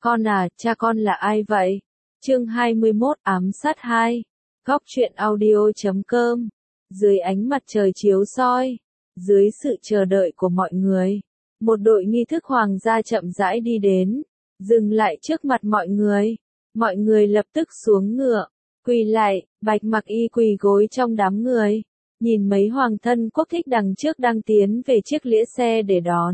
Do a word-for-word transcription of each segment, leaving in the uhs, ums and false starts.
Con à, cha con là ai vậy? Chương hai mươi mốt ám sát hai. Góc truyện audio chấm com. Dưới ánh mặt trời chiếu soi, dưới sự chờ đợi của mọi người, một đội nghi thức hoàng gia chậm rãi đi đến, dừng lại trước mặt mọi người. Mọi người lập tức xuống ngựa, quỳ lại, Bạch Mặc Y quỳ gối trong đám người, nhìn mấy hoàng thân quốc thích đằng trước đang tiến về chiếc lĩa xe để đón.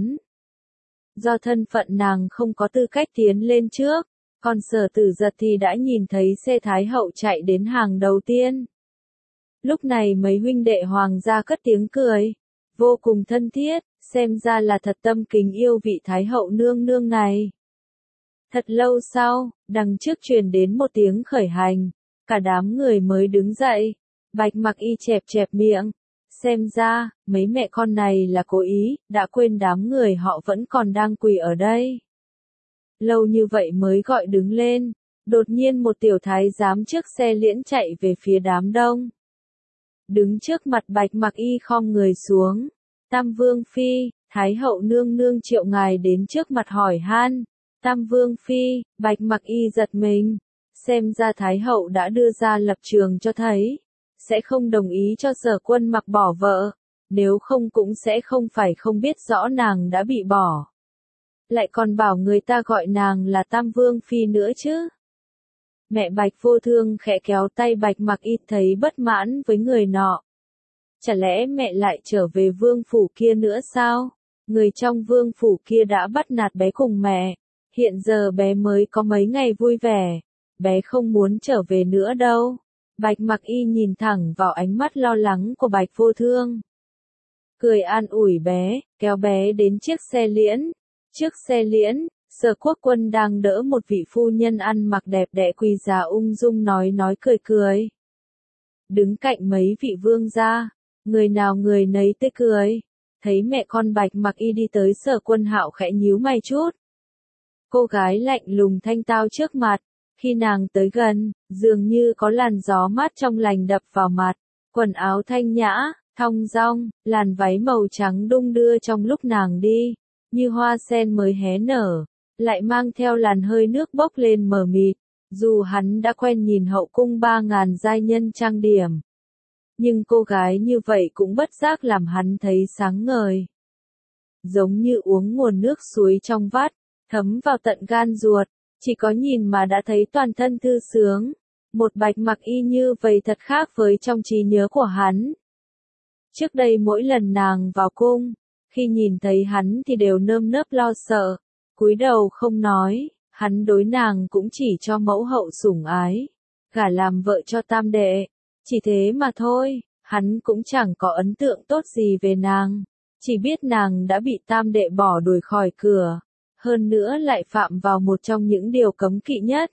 Do thân phận nàng không có tư cách tiến lên trước, còn Sở Tử Giật thì đã nhìn thấy xe Thái hậu chạy đến hàng đầu tiên. Lúc này mấy huynh đệ hoàng gia cất tiếng cười, vô cùng thân thiết, xem ra là thật tâm kính yêu vị Thái hậu nương nương này. Thật lâu sau, đằng trước truyền đến một tiếng khởi hành, cả đám người mới đứng dậy. Bạch Mặc Y chẹp chẹp miệng, xem ra, mấy mẹ con này là cố ý, đã quên đám người họ vẫn còn đang quỳ ở đây. Lâu như vậy mới gọi đứng lên, đột nhiên một tiểu thái giám trước xe liễn chạy về phía đám đông. Đứng trước mặt Bạch Mặc Y khom người xuống, Tam Vương Phi, Thái hậu nương nương triệu ngài đến trước mặt hỏi han. Tam Vương Phi, Bạch Mặc Y giật mình, xem ra Thái hậu đã đưa ra lập trường cho thấy, sẽ không đồng ý cho Sở Quân Mặc bỏ vợ, nếu không cũng sẽ không phải không biết rõ nàng đã bị bỏ. Lại còn bảo người ta gọi nàng là Tam Vương Phi nữa chứ. Mẹ Bạch Vô Thương khẽ kéo tay Bạch Mặc Y thấy bất mãn với người nọ. Chả lẽ mẹ lại trở về vương phủ kia nữa sao? Người trong vương phủ kia đã bắt nạt bé cùng mẹ. Hiện giờ bé mới có mấy ngày vui vẻ. Bé không muốn trở về nữa đâu. Bạch Mặc Y nhìn thẳng vào ánh mắt lo lắng của Bạch Vô Thương. Cười an ủi bé, kéo bé đến chiếc xe liễn. Trước xe liễn, Sở Quốc Quân đang đỡ một vị phu nhân ăn mặc đẹp đẽ quý giá ung dung nói nói cười cười. Đứng cạnh mấy vị vương gia, người nào người nấy tươi cười. Thấy mẹ con Bạch Mặc Y đi tới, Sở Quân Hạo khẽ nhíu mày chút. Cô gái lạnh lùng thanh tao trước mặt, khi nàng tới gần, dường như có làn gió mát trong lành đập vào mặt, quần áo thanh nhã, thong dong, làn váy màu trắng đung đưa trong lúc nàng đi, như hoa sen mới hé nở, lại mang theo làn hơi nước bốc lên mờ mịt. Dù hắn đã quen nhìn hậu cung ba ngàn giai nhân trang điểm, nhưng cô gái như vậy cũng bất giác làm hắn thấy sáng ngời. Giống như uống nguồn nước suối trong vắt, thấm vào tận gan ruột, chỉ có nhìn mà đã thấy toàn thân thư sướng. Một Bạch Mặc Y như vậy thật khác với trong trí nhớ của hắn. Trước đây mỗi lần nàng vào cung, khi nhìn thấy hắn thì đều nơm nớp lo sợ, cúi đầu không nói, hắn đối nàng cũng chỉ cho mẫu hậu sủng ái, gả làm vợ cho tam đệ, chỉ thế mà thôi, hắn cũng chẳng có ấn tượng tốt gì về nàng, chỉ biết nàng đã bị tam đệ bỏ đuổi khỏi cửa, hơn nữa lại phạm vào một trong những điều cấm kỵ nhất.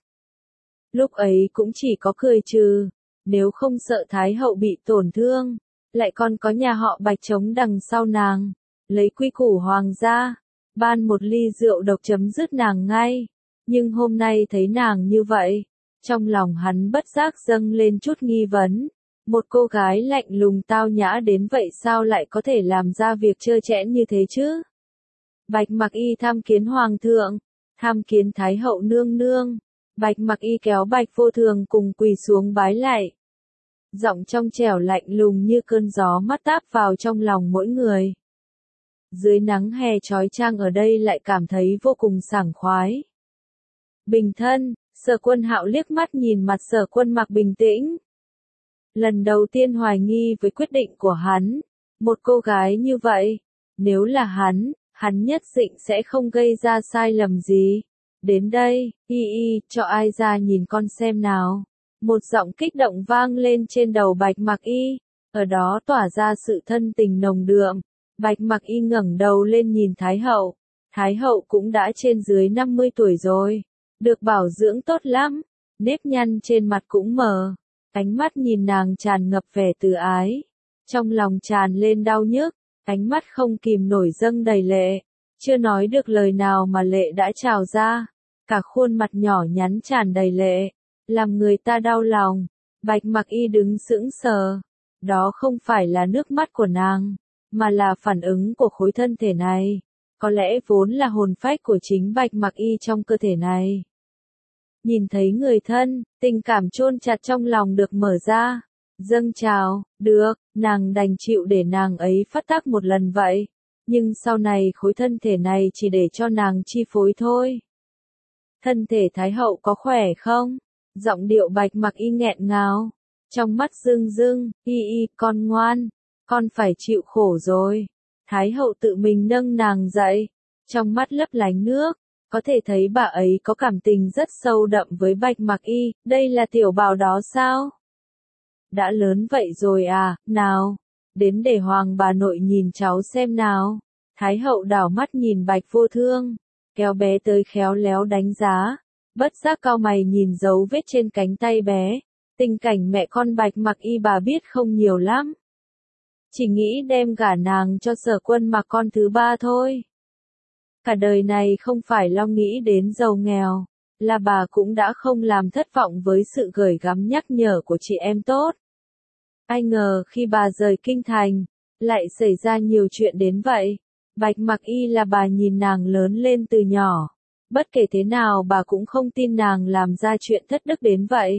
Lúc ấy cũng chỉ có cười trừ, nếu không sợ Thái hậu bị tổn thương, lại còn có nhà họ Bạch chống đằng sau nàng, lấy quy củ hoàng gia, ban một ly rượu độc chấm dứt nàng ngay. Nhưng hôm nay thấy nàng như vậy, trong lòng hắn bất giác dâng lên chút nghi vấn. Một cô gái lạnh lùng tao nhã đến vậy sao lại có thể làm ra việc trơ trẽn như thế chứ? Bạch Mặc Y tham kiến hoàng thượng, tham kiến Thái hậu nương nương. Bạch Mặc Y kéo Bạch Vô Thường cùng quỳ xuống bái lại. Giọng trong trẻo lạnh lùng như cơn gió mát táp vào trong lòng mỗi người. Dưới nắng hè chói chang ở đây lại cảm thấy vô cùng sảng khoái. Bình thân, Sở Quân Hạo liếc mắt nhìn mặt Sở Quân Mặc bình tĩnh. Lần đầu tiên hoài nghi với quyết định của hắn, một cô gái như vậy, nếu là hắn, hắn nhất định sẽ không gây ra sai lầm gì. Đến đây, y y, cho ai ra nhìn con xem nào. Một giọng kích động vang lên trên đầu Bạch Mặc Y, ở đó tỏa ra sự thân tình nồng đượm. Bạch Mặc Y ngẩng đầu lên nhìn Thái hậu. Thái hậu cũng đã trên dưới năm mươi tuổi rồi, được bảo dưỡng tốt lắm, nếp nhăn trên mặt cũng mờ, ánh mắt nhìn nàng tràn ngập vẻ từ ái, trong lòng tràn lên đau nhức, ánh mắt không kìm nổi dâng đầy lệ, chưa nói được lời nào mà lệ đã trào ra, cả khuôn mặt nhỏ nhắn tràn đầy lệ, làm người ta đau lòng. Bạch Mặc Y đứng sững sờ, đó không phải là nước mắt của nàng, mà là phản ứng của khối thân thể này. có lẽ vốn là hồn phách của chính Bạch Mặc Y trong cơ thể này. Nhìn thấy người thân, tình cảm chôn chặt trong lòng được mở ra, dâng trào, được, nàng đành chịu để nàng ấy phát tác một lần vậy. Nhưng sau này khối thân thể này chỉ để cho nàng chi phối thôi. Thân thể Thái hậu có khỏe không? Giọng điệu Bạch Mặc Y nghẹn ngào. Trong mắt rưng rưng, y y, con ngoan, con phải chịu khổ rồi. Thái hậu tự mình nâng nàng dậy, trong mắt lấp lánh nước, có thể thấy bà ấy có cảm tình rất sâu đậm với Bạch Mặc Y, đây là tiểu bào đó sao? Đã lớn vậy rồi à, nào, đến để hoàng bà nội nhìn cháu xem nào. Thái hậu đảo mắt nhìn Bạch Vô Thương, kéo bé tới khéo léo đánh giá, bất giác cau mày nhìn dấu vết trên cánh tay bé. Tình cảnh mẹ con Bạch Mặc Y bà biết không nhiều lắm. Chỉ nghĩ đem gả nàng cho Sở Quân mà con thứ ba thôi. Cả đời này không phải lo nghĩ đến giàu nghèo, là bà cũng đã không làm thất vọng với sự gửi gắm nhắc nhở của chị em tốt. Ai ngờ khi bà rời kinh thành, lại xảy ra nhiều chuyện đến vậy. Bạch Mặc Y là bà nhìn nàng lớn lên từ nhỏ. Bất kể thế nào bà cũng không tin nàng làm ra chuyện thất đức đến vậy.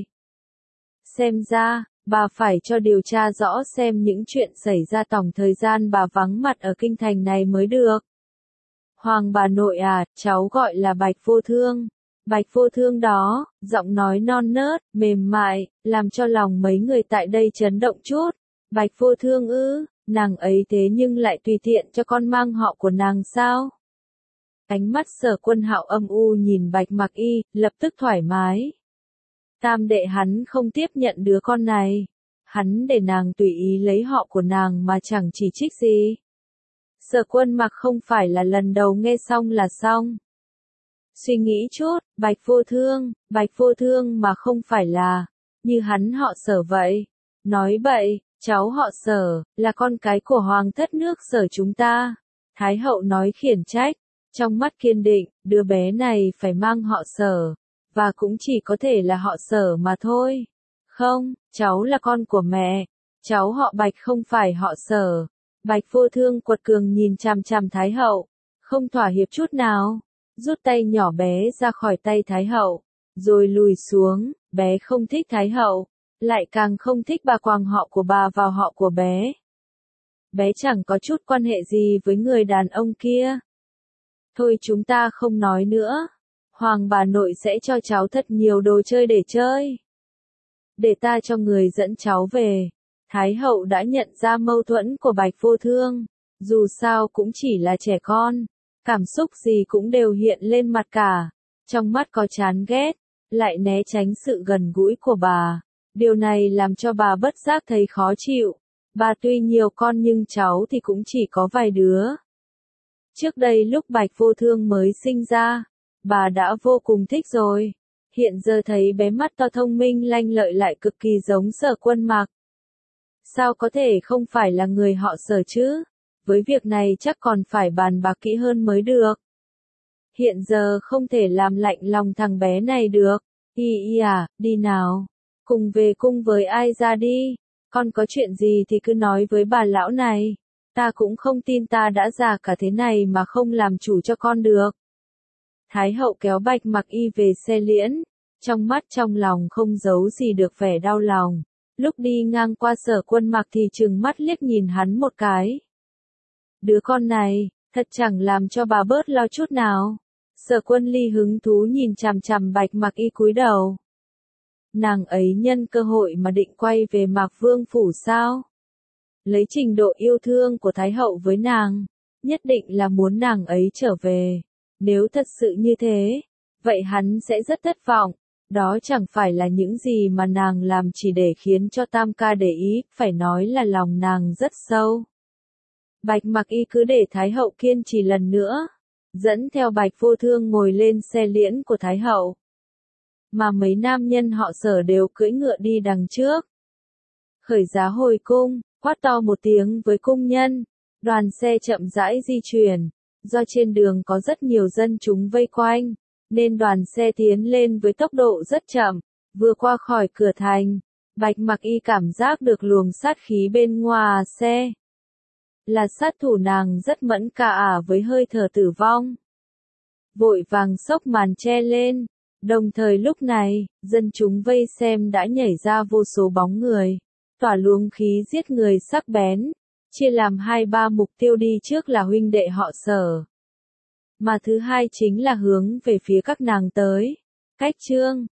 Xem ra, bà phải cho điều tra rõ xem những chuyện xảy ra tổng thời gian bà vắng mặt ở kinh thành này mới được. Hoàng bà nội à, cháu gọi là Bạch Vô Thương. Bạch Vô Thương đó, giọng nói non nớt, mềm mại, làm cho lòng mấy người tại đây chấn động chút. Bạch Vô Thương ư, nàng ấy thế nhưng lại tùy tiện cho con mang họ của nàng sao? Ánh mắt Sở Quân Hạo âm u nhìn Bạch Mặc Y, lập tức thoải mái. Tam đệ hắn không tiếp nhận đứa con này. Hắn để nàng tùy ý lấy họ của nàng mà chẳng chỉ trích gì. Sở Quân Mặc không phải là lần đầu nghe xong là xong. Suy nghĩ chút, Bạch Vô Thương, Bạch Vô Thương mà không phải là, như hắn họ Sở vậy. Nói bậy, cháu họ Sở, là con cái của hoàng thất nước Sở chúng ta. Thái hậu nói khiển trách, trong mắt kiên định, đứa bé này phải mang họ Sở. Và cũng chỉ có thể là họ Sở mà thôi. Không, cháu là con của mẹ. Cháu họ Bạch không phải họ Sở. Bạch Vô Thương quật cường nhìn chằm chằm Thái hậu. Không thỏa hiệp chút nào. Rút tay nhỏ bé ra khỏi tay Thái hậu. Rồi lùi xuống. Bé không thích Thái hậu. Lại càng không thích bà quàng họ của bà vào họ của bé. Bé chẳng có chút quan hệ gì với người đàn ông kia. Thôi chúng ta không nói nữa. Hoàng bà nội sẽ cho cháu thật nhiều đồ chơi để chơi. Để ta cho người dẫn cháu về. Thái hậu đã nhận ra mâu thuẫn của Bạch Vô Thương. Dù sao cũng chỉ là trẻ con. Cảm xúc gì cũng đều hiện lên mặt cả. Trong mắt có chán ghét. Lại né tránh sự gần gũi của bà. Điều này làm cho bà bất giác thấy khó chịu. Bà tuy nhiều con nhưng cháu thì cũng chỉ có vài đứa. Trước đây lúc Bạch Vô Thương mới sinh ra, bà đã vô cùng thích rồi. Hiện giờ thấy bé mắt to thông minh lanh lợi lại cực kỳ giống Sở Quân Mặc. Sao có thể không phải là người họ Sở chứ? Với việc này chắc còn phải bàn bạc kỹ hơn mới được. Hiện giờ không thể làm lạnh lòng thằng bé này được. Y y à, đi nào. Cùng về cung với ai ra đi. Con có chuyện gì thì cứ nói với bà lão này. Ta cũng không tin ta đã già cả thế này mà không làm chủ cho con được. Thái hậu kéo Bạch Mặc Y về xe liễn. Trong mắt trong lòng không giấu gì được vẻ đau lòng. Lúc đi ngang qua Sở Quân Mặc thì trừng mắt liếc nhìn hắn một cái. Đứa con này, thật chẳng làm cho bà bớt lo chút nào. Sở Quân Ly hứng thú nhìn chằm chằm Bạch Mặc Y cúi đầu. Nàng ấy nhân cơ hội mà định quay về Mạc Vương phủ sao? Lấy trình độ yêu thương của Thái hậu với nàng, nhất định là muốn nàng ấy trở về. Nếu thật sự như thế, vậy hắn sẽ rất thất vọng. Đó chẳng phải là những gì mà nàng làm chỉ để khiến cho Tam ca để ý, phải nói là lòng nàng rất sâu. Bạch Mặc Y cứ để Thái hậu kiên trì lần nữa, dẫn theo Bạch Vô Thương ngồi lên xe liễn của Thái hậu. Mà mấy nam nhân họ Sở đều cưỡi ngựa đi đằng trước. Khởi giá hồi cung, quát to một tiếng với cung nhân, đoàn xe chậm rãi di chuyển. Do trên đường có rất nhiều dân chúng vây quanh, nên đoàn xe tiến lên với tốc độ rất chậm. Vừa qua khỏi cửa thành, Bạch Mặc Y cảm giác được luồng sát khí bên ngoài xe. Là sát thủ nàng rất mẫn cả với hơi thở tử vong. Vội vàng xốc màn che lên. Đồng thời lúc này, dân chúng vây xem đã nhảy ra vô số bóng người. Tỏa luồng khí giết người sắc bén. Chia làm hai ba mục tiêu đi trước là huynh đệ họ Sở. Mà thứ hai chính là hướng về phía các nàng tới. Cách chương